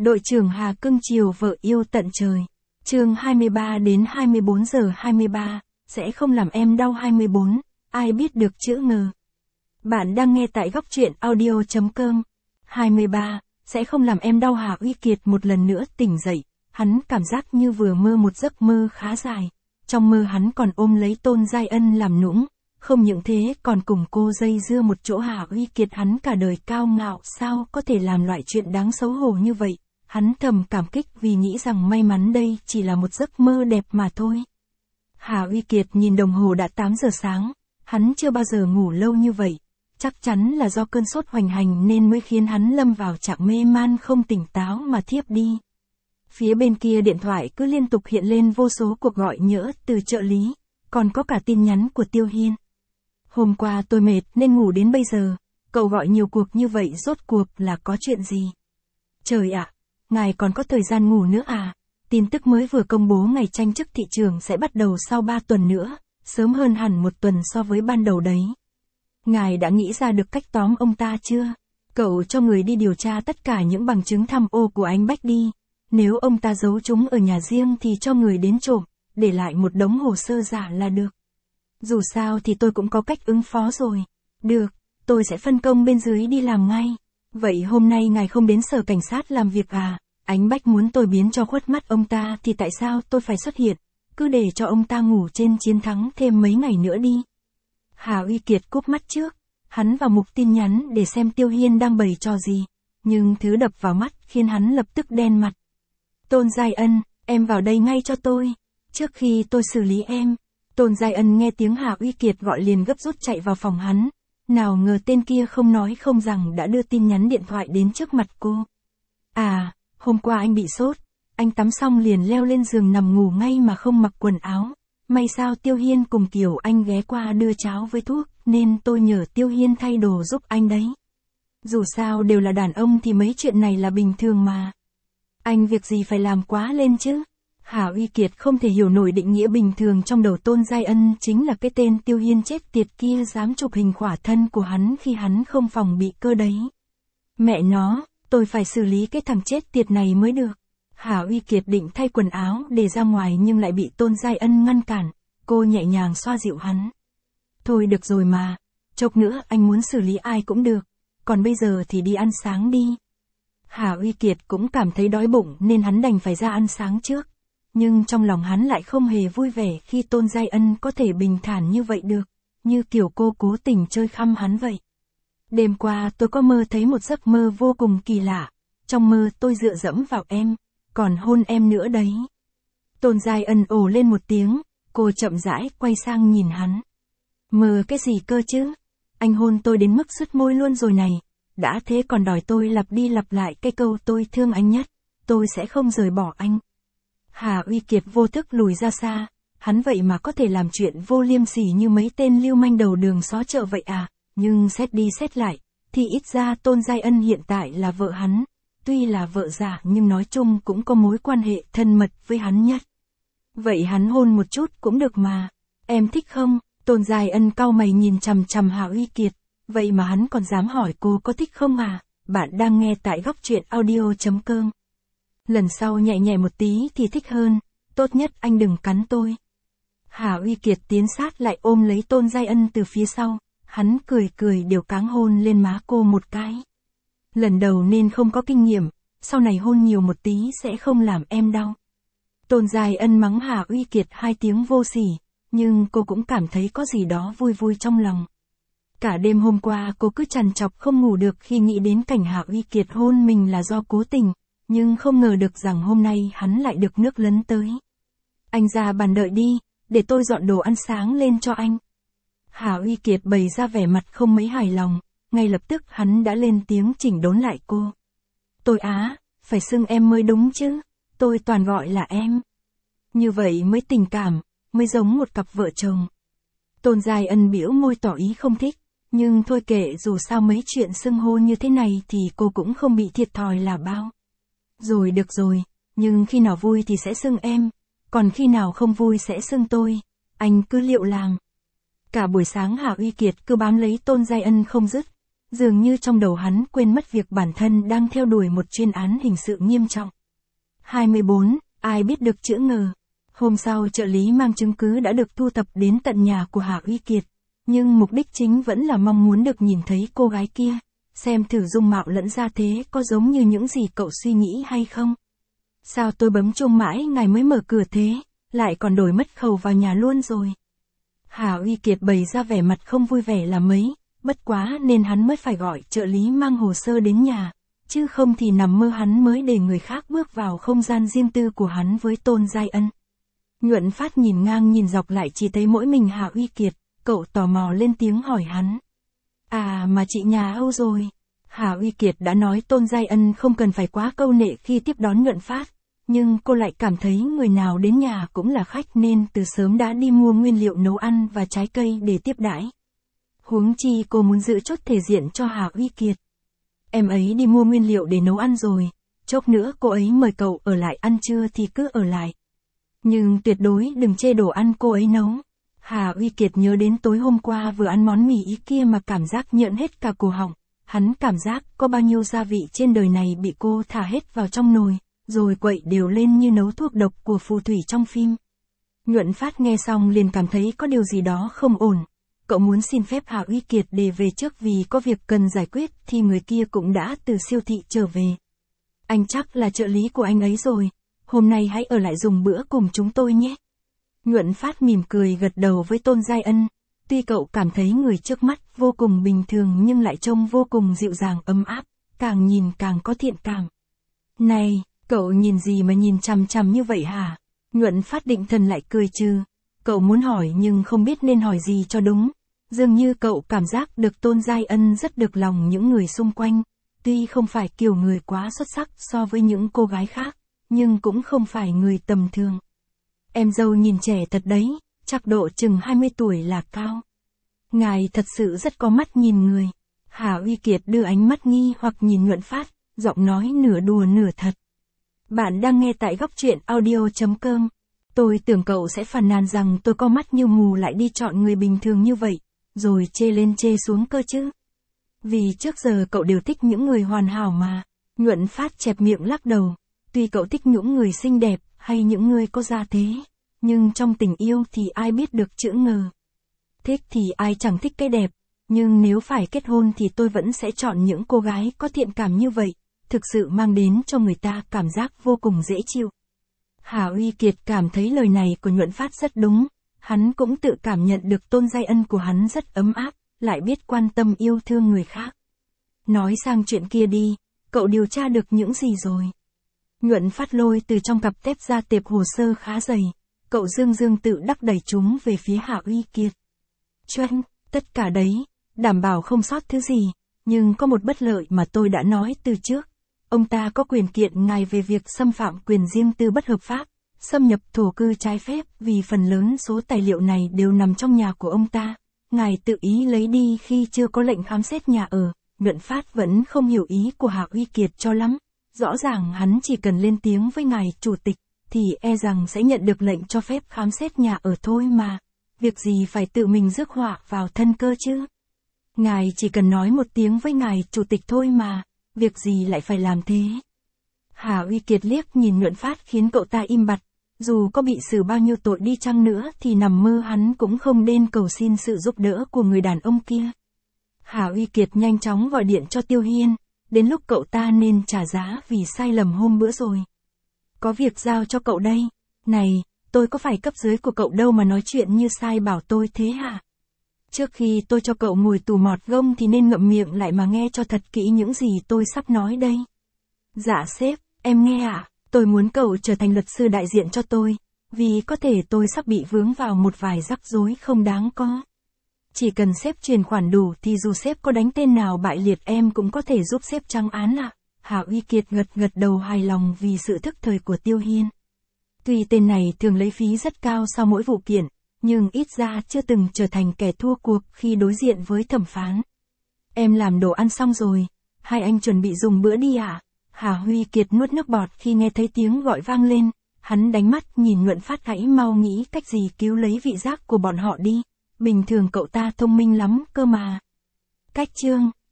Đội trưởng Hà cưng chiều vợ yêu tận trời. Chương 23 đến 24 giờ 23, sẽ không làm em đau 24, ai biết được chữ ngờ. Bạn đang nghe tại góc truyện audio.com. 23, sẽ không làm em đau. Hà Uy Kiệt một lần nữa tỉnh dậy, hắn cảm giác như vừa mơ một giấc mơ khá dài. Trong mơ hắn còn ôm lấy Tôn Giai Ân làm nũng, không những thế còn cùng cô dây dưa một chỗ. Hà Uy Kiệt hắn cả đời cao ngạo sao có thể làm loại chuyện đáng xấu hổ như vậy. Hắn thầm cảm kích vì nghĩ rằng may mắn đây chỉ là một giấc mơ đẹp mà thôi. Hà Uy Kiệt nhìn đồng hồ đã 8 giờ sáng, hắn chưa bao giờ ngủ lâu như vậy. Chắc chắn là do cơn sốt hoành hành nên mới khiến hắn lâm vào trạng mê man không tỉnh táo mà thiếp đi. Phía bên kia điện thoại cứ liên tục hiện lên vô số cuộc gọi nhỡ từ trợ lý, còn có cả tin nhắn của Tiêu Hiên. Hôm qua tôi mệt nên ngủ đến bây giờ, cậu gọi nhiều cuộc như vậy rốt cuộc là có chuyện gì? Trời ạ, ngài còn có thời gian ngủ nữa à? Tin tức mới vừa công bố ngày tranh chức thị trường sẽ bắt đầu sau 3 tuần nữa, sớm hơn hẳn 1 tuần so với ban đầu đấy. Ngài đã nghĩ ra được cách tóm ông ta chưa? Cậu cho người đi điều tra tất cả những bằng chứng tham ô của anh Bách đi. Nếu ông ta giấu chúng ở nhà riêng thì cho người đến trộm, để lại một đống hồ sơ giả là được. Dù sao thì tôi cũng có cách ứng phó rồi. Được, tôi sẽ phân công bên dưới đi làm ngay. Vậy hôm nay ngài không đến sở cảnh sát làm việc à? Ánh Bách muốn tôi biến cho khuất mắt ông ta thì tại sao tôi phải xuất hiện? Cứ để cho ông ta ngủ trên chiến thắng thêm mấy ngày nữa đi. Hà Uy Kiệt cúp mắt trước. Hắn vào mục tin nhắn để xem Tiêu Hiên đang bày trò gì. Nhưng thứ đập vào mắt khiến hắn lập tức đen mặt. Tôn Giai Ân, em vào đây ngay cho tôi. Trước khi tôi xử lý em. Tôn Giai Ân nghe tiếng Hà Uy Kiệt gọi liền gấp rút chạy vào phòng hắn. Nào ngờ tên kia không nói không rằng đã đưa tin nhắn điện thoại đến trước mặt cô. À, hôm qua anh bị sốt. Anh tắm xong liền leo lên giường nằm ngủ ngay mà không mặc quần áo. May sao Tiêu Hiên cùng Kiều Anh ghé qua đưa cháo với thuốc, nên tôi nhờ Tiêu Hiên thay đồ giúp anh đấy. Dù sao đều là đàn ông thì mấy chuyện này là bình thường mà. Anh việc gì phải làm quá lên chứ? Hà Uy Kiệt không thể hiểu nổi định nghĩa bình thường trong đầu Tôn Giai Ân chính là cái tên Tiêu Hiên chết tiệt kia dám chụp hình khỏa thân của hắn khi hắn không phòng bị cơ đấy. Mẹ nó, tôi phải xử lý cái thằng chết tiệt này mới được. Hà Uy Kiệt định thay quần áo để ra ngoài nhưng lại bị Tôn Giai Ân ngăn cản. Cô nhẹ nhàng xoa dịu hắn. Thôi được rồi mà, chốc nữa anh muốn xử lý ai cũng được, còn bây giờ thì đi ăn sáng đi. Hà Uy Kiệt cũng cảm thấy đói bụng nên hắn đành phải ra ăn sáng trước. Nhưng trong lòng hắn lại không hề vui vẻ khi Tôn Giai Ân có thể bình thản như vậy được, như kiểu cô cố tình chơi khăm hắn vậy. Đêm qua tôi có mơ thấy một giấc mơ vô cùng kỳ lạ, trong mơ tôi dựa dẫm vào em, còn hôn em nữa đấy. Tôn Giai Ân ồ lên một tiếng, cô chậm rãi quay sang nhìn hắn. Mơ cái gì cơ chứ? Anh hôn tôi đến mức sứt môi luôn rồi này, đã thế còn đòi tôi lặp đi lặp lại cái câu tôi thương anh nhất, tôi sẽ không rời bỏ anh. Hà Uy Kiệt vô thức lùi ra xa, hắn vậy mà có thể làm chuyện vô liêm sỉ như mấy tên lưu manh đầu đường xó chợ vậy à, nhưng xét đi xét lại, thì ít ra Tôn Giai Ân hiện tại là vợ hắn, tuy là vợ giả nhưng nói chung cũng có mối quan hệ thân mật với hắn nhất. Vậy hắn hôn một chút cũng được mà, em thích không? Tôn Giai Ân cau mày nhìn chằm chằm Hà Uy Kiệt, vậy mà hắn còn dám hỏi cô có thích không à? Bạn đang nghe tại góc truyện audio.com. Lần sau nhẹ nhẹ một tí thì thích hơn, tốt nhất anh đừng cắn tôi. Hà Uy Kiệt tiến sát lại ôm lấy Tôn Giai Ân từ phía sau, hắn cười cười đều cáng hôn lên má cô một cái. Lần đầu nên không có kinh nghiệm, sau này hôn nhiều một tí sẽ không làm em đau. Tôn Giai Ân mắng Hà Uy Kiệt 2 tiếng vô sỉ, nhưng cô cũng cảm thấy có gì đó vui vui trong lòng. Cả đêm hôm qua cô cứ trằn trọc không ngủ được khi nghĩ đến cảnh Hà Uy Kiệt hôn mình là do cố tình, nhưng không ngờ được rằng hôm nay hắn lại được nước lấn tới. Anh ra bàn đợi đi, để tôi dọn đồ ăn sáng lên cho anh. Hà Uy Kiệt bày ra vẻ mặt không mấy hài lòng, ngay lập tức hắn đã lên tiếng chỉnh đốn lại cô. Tôi á, phải xưng em mới đúng chứ, tôi toàn gọi là em. Như vậy mới tình cảm, mới giống một cặp vợ chồng. Tôn Giai Ân bĩu môi tỏ ý không thích, nhưng thôi kệ, dù sao mấy chuyện xưng hô như thế này thì cô cũng không bị thiệt thòi là bao. Rồi được rồi, nhưng khi nào vui thì sẽ xưng em, còn khi nào không vui sẽ xưng tôi, anh cứ liệu làm. Cả buổi sáng Hà Uy Kiệt cứ bám lấy Tôn Giai Ân không dứt, Dường như trong đầu hắn quên mất việc bản thân đang theo đuổi một chuyên án hình sự nghiêm trọng. 24. Ai biết được chữ ngờ. Hôm sau trợ lý mang chứng cứ đã được thu thập đến tận nhà của Hạ Uy Kiệt. Nhưng mục đích chính vẫn là mong muốn được nhìn thấy cô gái kia. Xem thử dung mạo lẫn gia thế có giống như những gì cậu suy nghĩ hay không. Sao tôi bấm chuông mãi ngài mới mở cửa thế, lại còn đổi mất khẩu vào nhà luôn rồi. Hạ Uy Kiệt bày ra vẻ mặt không vui vẻ là mấy, bất quá nên hắn mới phải gọi trợ lý mang hồ sơ đến nhà, chứ không thì nằm mơ hắn mới để người khác bước vào không gian riêng tư của hắn với Tôn Giai Ân. Nhuận Phát nhìn ngang nhìn dọc lại chỉ thấy mỗi mình Hạ Uy Kiệt, cậu tò mò lên tiếng hỏi hắn. À mà chị nhà Âu rồi. Hạ Uy Kiệt đã nói Tôn Giai Ân không cần phải quá câu nệ khi tiếp đón Nhuận Phát, nhưng cô lại cảm thấy người nào đến nhà cũng là khách nên từ sớm đã đi mua nguyên liệu nấu ăn và trái cây để tiếp đãi. Huống chi cô muốn giữ chốt thể diện cho Hạ Uy Kiệt. Em ấy đi mua nguyên liệu để nấu ăn rồi, chốc nữa cô ấy mời cậu ở lại ăn trưa thì cứ ở lại. Nhưng tuyệt đối đừng chê đồ ăn cô ấy nấu. Hạ Uy Kiệt nhớ đến tối hôm qua vừa ăn món mì ý kia mà cảm giác nhợn hết cả cổ họng. Hắn cảm giác có bao nhiêu gia vị trên đời này bị cô thả hết vào trong nồi, rồi quậy đều lên như nấu thuốc độc của phù thủy trong phim. Nhuận Phát nghe xong liền cảm thấy có điều gì đó không ổn. Cậu muốn xin phép Hạ Uy Kiệt để về trước vì có việc cần giải quyết thì người kia cũng đã từ siêu thị trở về. Anh chắc là trợ lý của anh ấy rồi, hôm nay hãy ở lại dùng bữa cùng chúng tôi nhé. Nhuận Phát mỉm cười gật đầu với Tôn Giai Ân. Tuy cậu cảm thấy người trước mắt vô cùng bình thường nhưng lại trông vô cùng dịu dàng ấm áp, càng nhìn càng có thiện cảm. Này, cậu nhìn gì mà nhìn chằm chằm như vậy hả? Nhuận Phát định thần lại cười trừ. Cậu muốn hỏi nhưng không biết nên hỏi gì cho đúng. Dường như cậu cảm giác được Tôn Giai Ân rất được lòng những người xung quanh. Tuy không phải kiểu người quá xuất sắc so với những cô gái khác, nhưng cũng không phải người tầm thường. Em dâu nhìn trẻ thật đấy, chắc độ chừng 20 tuổi là cao. Ngài thật sự rất có mắt nhìn người. Hạ Uy Kiệt đưa ánh mắt nghi hoặc nhìn Nhuận Phát, giọng nói nửa đùa nửa thật. Bạn đang nghe tại Góc Truyện Audio.com. Tôi tưởng cậu sẽ phàn nàn rằng tôi có mắt như mù lại đi chọn người bình thường như vậy, rồi chê lên chê xuống cơ chứ. Vì trước giờ cậu đều thích những người hoàn hảo mà. Nhuận Phát chẹp miệng lắc đầu. Tuy cậu thích những người xinh đẹp hay những người có gia thế, nhưng trong tình yêu thì ai biết được chữ ngờ. Thích thì ai chẳng thích cái đẹp, nhưng nếu phải kết hôn thì tôi vẫn sẽ chọn những cô gái có thiện cảm như vậy, thực sự mang đến cho người ta cảm giác vô cùng dễ chịu. Hạ Uy Kiệt cảm thấy lời này của Nhuận Phát rất đúng, hắn cũng tự cảm nhận được Tôn Giai Ân của hắn rất ấm áp, lại biết quan tâm yêu thương người khác. Nói sang chuyện kia đi, cậu điều tra được những gì rồi? Nhuận Phát lôi từ trong cặp tép ra tệp hồ sơ khá dày, cậu dương dương tự đắc đẩy chúng về phía Hạ Uy Kiệt. Chuẩn, tất cả đấy, đảm bảo không sót thứ gì, nhưng có một bất lợi mà tôi đã nói từ trước. Ông ta có quyền kiện ngài về việc xâm phạm quyền riêng tư bất hợp pháp, xâm nhập thổ cư trái phép vì phần lớn số tài liệu này đều nằm trong nhà của ông ta. Ngài tự ý lấy đi khi chưa có lệnh khám xét nhà ở. Nhuận Phát vẫn không hiểu ý của Hạ Uy Kiệt cho lắm. Rõ ràng hắn chỉ cần lên tiếng với ngài chủ tịch, thì e rằng sẽ nhận được lệnh cho phép khám xét nhà ở thôi mà. Việc gì phải tự mình rước họa vào thân cơ chứ? Ngài chỉ cần nói một tiếng với ngài chủ tịch thôi mà, việc gì lại phải làm thế? Hạ Uy Kiệt liếc nhìn Nhuận Phát khiến cậu ta im bặt. Dù có bị xử bao nhiêu tội đi chăng nữa thì nằm mơ hắn cũng không nên cầu xin sự giúp đỡ của người đàn ông kia. Hạ Uy Kiệt nhanh chóng gọi điện cho Tiêu Hiên, đến lúc cậu ta nên trả giá vì sai lầm hôm bữa rồi. Có việc giao cho cậu đây. Này, tôi có phải cấp dưới của cậu đâu mà nói chuyện như sai bảo tôi thế hả? Trước khi tôi cho cậu ngồi tù mọt gông thì nên ngậm miệng lại mà nghe cho thật kỹ những gì tôi sắp nói đây. Dạ sếp, em nghe ạ. Tôi muốn cậu trở thành luật sư đại diện cho tôi, vì có thể tôi sắp bị vướng vào một vài rắc rối không đáng có. Chỉ cần sếp truyền khoản đủ thì dù sếp có đánh tên nào bại liệt em cũng có thể giúp sếp trắng án ạ. Hạ Uy Kiệt gật đầu hài lòng vì sự thức thời của Tiêu Hiên. Tuy tên này thường lấy phí rất cao sau mỗi vụ kiện, nhưng ít ra chưa từng trở thành kẻ thua cuộc khi đối diện với thẩm phán. Em làm đồ ăn xong rồi, hai anh chuẩn bị dùng bữa đi ạ. Hạ Uy Kiệt nuốt nước bọt khi nghe thấy tiếng gọi vang lên, hắn đánh mắt nhìn Nhuận Phát hãy mau nghĩ cách gì cứu lấy vị giác của bọn họ đi, bình thường cậu ta thông minh lắm cơ mà. Cách chương